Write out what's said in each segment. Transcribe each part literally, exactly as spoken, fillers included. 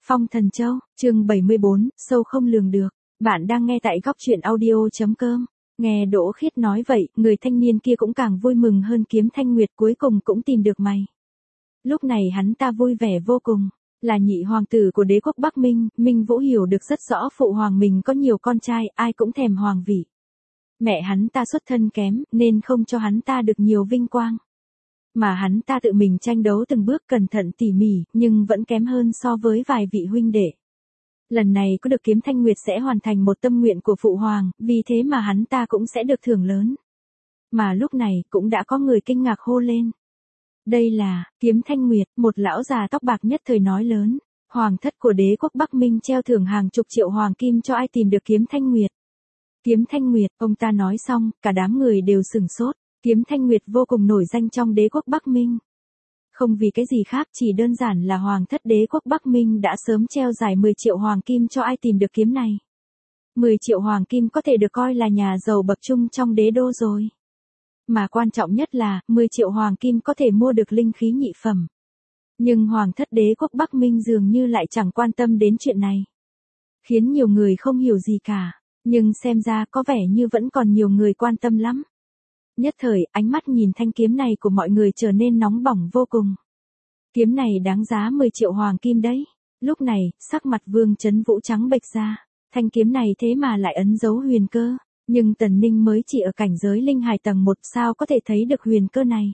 Phong Thần Châu, chương bảy mươi bốn, sâu không lường được. Bạn đang nghe tại góc truyện audio.com. Nghe Đỗ Khiết nói vậy, người thanh niên kia cũng càng vui mừng hơn. Kiếm Thanh Nguyệt cuối cùng cũng tìm được mày. Lúc này hắn ta vui vẻ vô cùng. Là nhị hoàng tử của đế quốc Bắc Minh, Minh Vũ hiểu được rất rõ phụ hoàng mình có nhiều con trai, ai cũng thèm hoàng vị. Mẹ hắn ta xuất thân kém, nên không cho hắn ta được nhiều vinh quang. Mà hắn ta tự mình tranh đấu từng bước cẩn thận tỉ mỉ, nhưng vẫn kém hơn so với vài vị huynh đệ. Lần này có được Kiếm Thanh Nguyệt sẽ hoàn thành một tâm nguyện của phụ hoàng, vì thế mà hắn ta cũng sẽ được thưởng lớn. Mà lúc này cũng đã có người kinh ngạc hô lên. Đây là Kiếm Thanh Nguyệt, một lão già tóc bạc nhất thời nói lớn. Hoàng thất của đế quốc Bắc Minh treo thưởng hàng chục triệu hoàng kim cho ai tìm được Kiếm Thanh Nguyệt. Kiếm Thanh Nguyệt, ông ta nói xong, cả đám người đều sửng sốt. Kiếm Thanh Nguyệt vô cùng nổi danh trong đế quốc Bắc Minh. Không vì cái gì khác, chỉ đơn giản là hoàng thất đế quốc Bắc Minh đã sớm treo giải mười triệu hoàng kim cho ai tìm được kiếm này. mười triệu hoàng kim có thể được coi là nhà giàu bậc trung trong đế đô rồi. Mà quan trọng nhất là, mười triệu hoàng kim có thể mua được linh khí nhị phẩm. Nhưng hoàng thất đế quốc Bắc Minh dường như lại chẳng quan tâm đến chuyện này. Khiến nhiều người không hiểu gì cả, nhưng xem ra có vẻ như vẫn còn nhiều người quan tâm lắm. Nhất thời, ánh mắt nhìn thanh kiếm này của mọi người trở nên nóng bỏng vô cùng. Kiếm này đáng giá mười triệu hoàng kim đấy. Lúc này, sắc mặt Vương Chấn Vũ trắng bệch ra. Thanh kiếm này thế mà lại ấn dấu huyền cơ. Nhưng Tần Ninh mới chỉ ở cảnh giới linh hài tầng một, sao có thể thấy được huyền cơ này.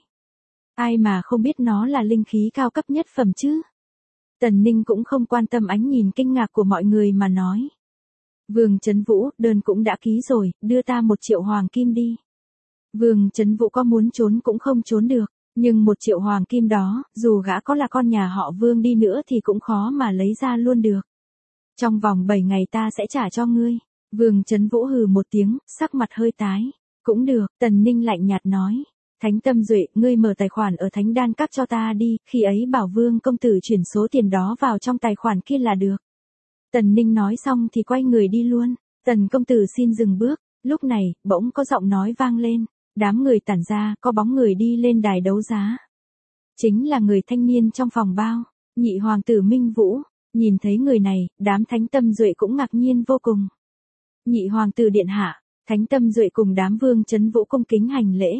Ai mà không biết nó là linh khí cao cấp nhất phẩm chứ. Tần Ninh cũng không quan tâm ánh nhìn kinh ngạc của mọi người mà nói. Vương Chấn Vũ, đơn cũng đã ký rồi, đưa ta một triệu hoàng kim đi. Vương Chấn Vũ có muốn trốn cũng không trốn được, nhưng một triệu hoàng kim đó, dù gã có là con nhà họ Vương đi nữa thì cũng khó mà lấy ra luôn được. Trong vòng bảy ngày ta sẽ trả cho ngươi. Vương Chấn Vũ hừ một tiếng, sắc mặt hơi tái. Cũng được, Tần Ninh lạnh nhạt nói. Thánh Tâm Duệ, ngươi mở tài khoản ở Thánh Đan Các cho ta đi, khi ấy bảo Vương công tử chuyển số tiền đó vào trong tài khoản kia là được. Tần Ninh nói xong thì quay người đi luôn. Tần công tử xin dừng bước. Lúc này, bỗng có giọng nói vang lên. Đám người tản ra, có bóng người đi lên đài đấu giá. Chính là người thanh niên trong phòng bao, nhị hoàng tử Minh Vũ. Nhìn thấy người này, đám Thánh Tâm Duệ cũng ngạc nhiên vô cùng. Nhị hoàng tử điện hạ, Thánh Tâm Duệ cùng đám Vương Chấn Vũ cung kính hành lễ.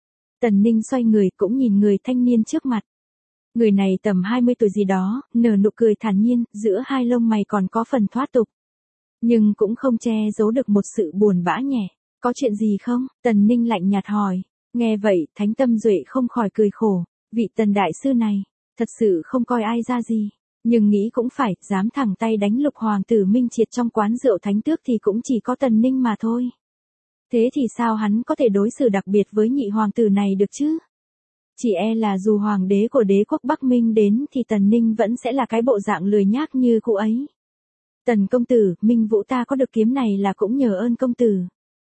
Tần Ninh xoay người cũng nhìn người thanh niên trước mặt. Người này tầm hai mươi tuổi gì đó, nở nụ cười thản nhiên, giữa hai lông mày còn có phần thoát tục. Nhưng cũng không che giấu được một sự buồn bã nhẹ. Có chuyện gì không? Tần Ninh lạnh nhạt hỏi. Nghe vậy, Thánh Tâm Duệ không khỏi cười khổ. Vị Tần đại sư này, thật sự không coi ai ra gì. Nhưng nghĩ cũng phải, dám thẳng tay đánh lục hoàng tử Minh Triệt trong quán rượu Thánh Tước thì cũng chỉ có Tần Ninh mà thôi. Thế thì sao hắn có thể đối xử đặc biệt với nhị hoàng tử này được chứ? Chỉ e là dù hoàng đế của đế quốc Bắc Minh đến thì Tần Ninh vẫn sẽ là cái bộ dạng lười nhác như cũ ấy. Tần công tử, Minh Vũ ta có được kiếm này là cũng nhờ ơn công tử.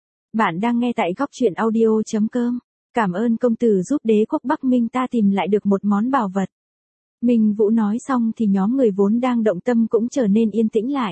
Bạn đang nghe tại góc truyện audio.com. Cảm ơn công tử giúp đế quốc Bắc Minh ta tìm lại được một món bảo vật. Minh Vũ nói xong thì nhóm người vốn đang động tâm cũng trở nên yên tĩnh lại.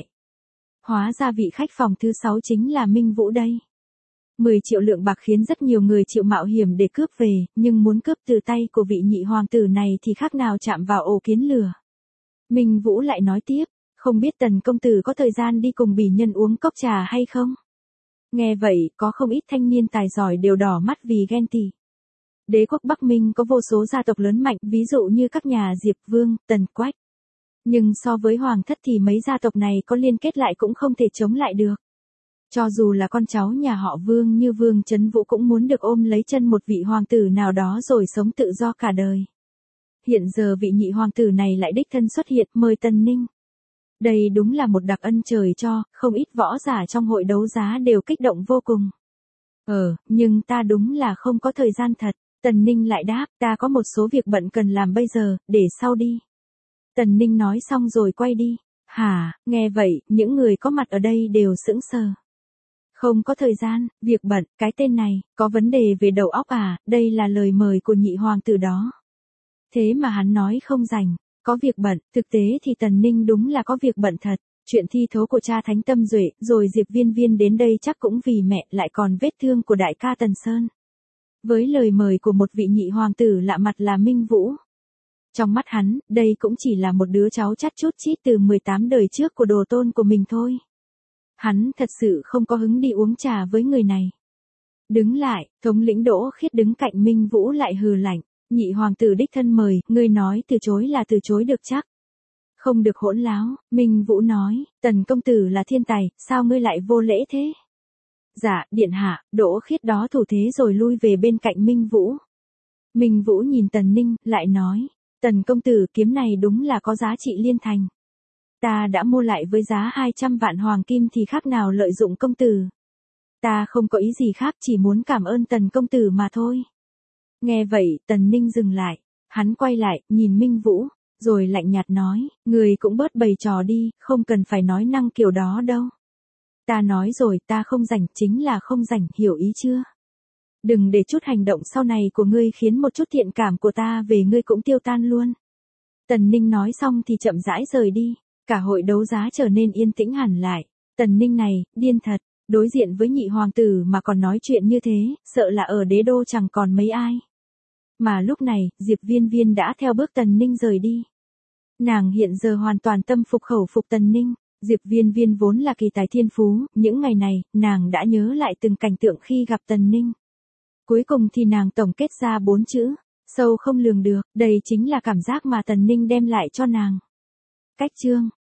Hóa ra vị khách phòng thứ sáu chính là Minh Vũ đây. mười triệu lượng bạc khiến rất nhiều người chịu mạo hiểm để cướp về, nhưng muốn cướp từ tay của vị nhị hoàng tử này thì khác nào chạm vào ổ kiến lửa. Minh Vũ lại nói tiếp, không biết Tần công tử có thời gian đi cùng bỉ nhân uống cốc trà hay không? Nghe vậy, có không ít thanh niên tài giỏi đều đỏ mắt vì ghen tị. Đế quốc Bắc Minh có vô số gia tộc lớn mạnh, ví dụ như các nhà Diệp Vương, Tần Quách. Nhưng so với hoàng thất thì mấy gia tộc này có liên kết lại cũng không thể chống lại được. Cho dù là con cháu nhà họ Vương như Vương Chấn Vũ cũng muốn được ôm lấy chân một vị hoàng tử nào đó rồi sống tự do cả đời. Hiện giờ vị nhị hoàng tử này lại đích thân xuất hiện mời Tần Ninh. Đây đúng là một đặc ân trời cho, không ít võ giả trong hội đấu giá đều kích động vô cùng. Ờ, nhưng ta đúng là không có thời gian thật. Tần Ninh lại đáp, ta có một số việc bận cần làm bây giờ, để sau đi. Tần Ninh nói xong rồi quay đi. Hả, nghe vậy, những người có mặt ở đây đều sững sờ. Không có thời gian, việc bận, cái tên này, có vấn đề về đầu óc à, đây là lời mời của nhị hoàng tử đó. Thế mà hắn nói không rảnh, có việc bận, thực tế thì Tần Ninh đúng là có việc bận thật. Chuyện thi thố của cha Thánh Tâm Duệ, rồi Diệp Viên Viên đến đây chắc cũng vì mẹ, lại còn vết thương của đại ca Tần Sơn. Với lời mời của một vị nhị hoàng tử lạ mặt là Minh Vũ. Trong mắt hắn, đây cũng chỉ là một đứa cháu chắt chút chít từ mười tám đời trước của đồ tôn của mình thôi. Hắn thật sự không có hứng đi uống trà với người này. Đứng lại, thống lĩnh Đỗ Khiết đứng cạnh Minh Vũ lại hừ lạnh. Nhị hoàng tử đích thân mời, ngươi nói từ chối là từ chối được chắc. Không được hỗn láo, Minh Vũ nói, Tần công tử là thiên tài, sao ngươi lại vô lễ thế? Dạ, điện hạ, Đỗ Khiết đó thủ thế rồi lui về bên cạnh Minh Vũ. Minh Vũ nhìn Tần Ninh, lại nói, Tần công tử kiếm này đúng là có giá trị liên thành. Ta đã mua lại với giá hai trăm vạn hoàng kim thì khác nào lợi dụng công tử. Ta không có ý gì khác, chỉ muốn cảm ơn Tần công tử mà thôi. Nghe vậy, Tần Ninh dừng lại, hắn quay lại, nhìn Minh Vũ, rồi lạnh nhạt nói, người cũng bớt bày trò đi, không cần phải nói năng kiểu đó đâu. Ta nói rồi, ta không rảnh, chính là không rảnh, hiểu ý chưa? Đừng để chút hành động sau này của ngươi khiến một chút thiện cảm của ta về ngươi cũng tiêu tan luôn. Tần Ninh nói xong thì chậm rãi rời đi, cả hội đấu giá trở nên yên tĩnh hẳn lại. Tần Ninh này, điên thật, đối diện với nhị hoàng tử mà còn nói chuyện như thế, sợ là ở đế đô chẳng còn mấy ai. Mà lúc này, Diệp Viên Viên đã theo bước Tần Ninh rời đi. Nàng hiện giờ hoàn toàn tâm phục khẩu phục Tần Ninh. Diệp Viên Viên vốn là kỳ tài thiên phú, những ngày này, nàng đã nhớ lại từng cảnh tượng khi gặp Tần Ninh. Cuối cùng thì nàng tổng kết ra bốn chữ, sâu không lường được, đây chính là cảm giác mà Tần Ninh đem lại cho nàng. Cách chương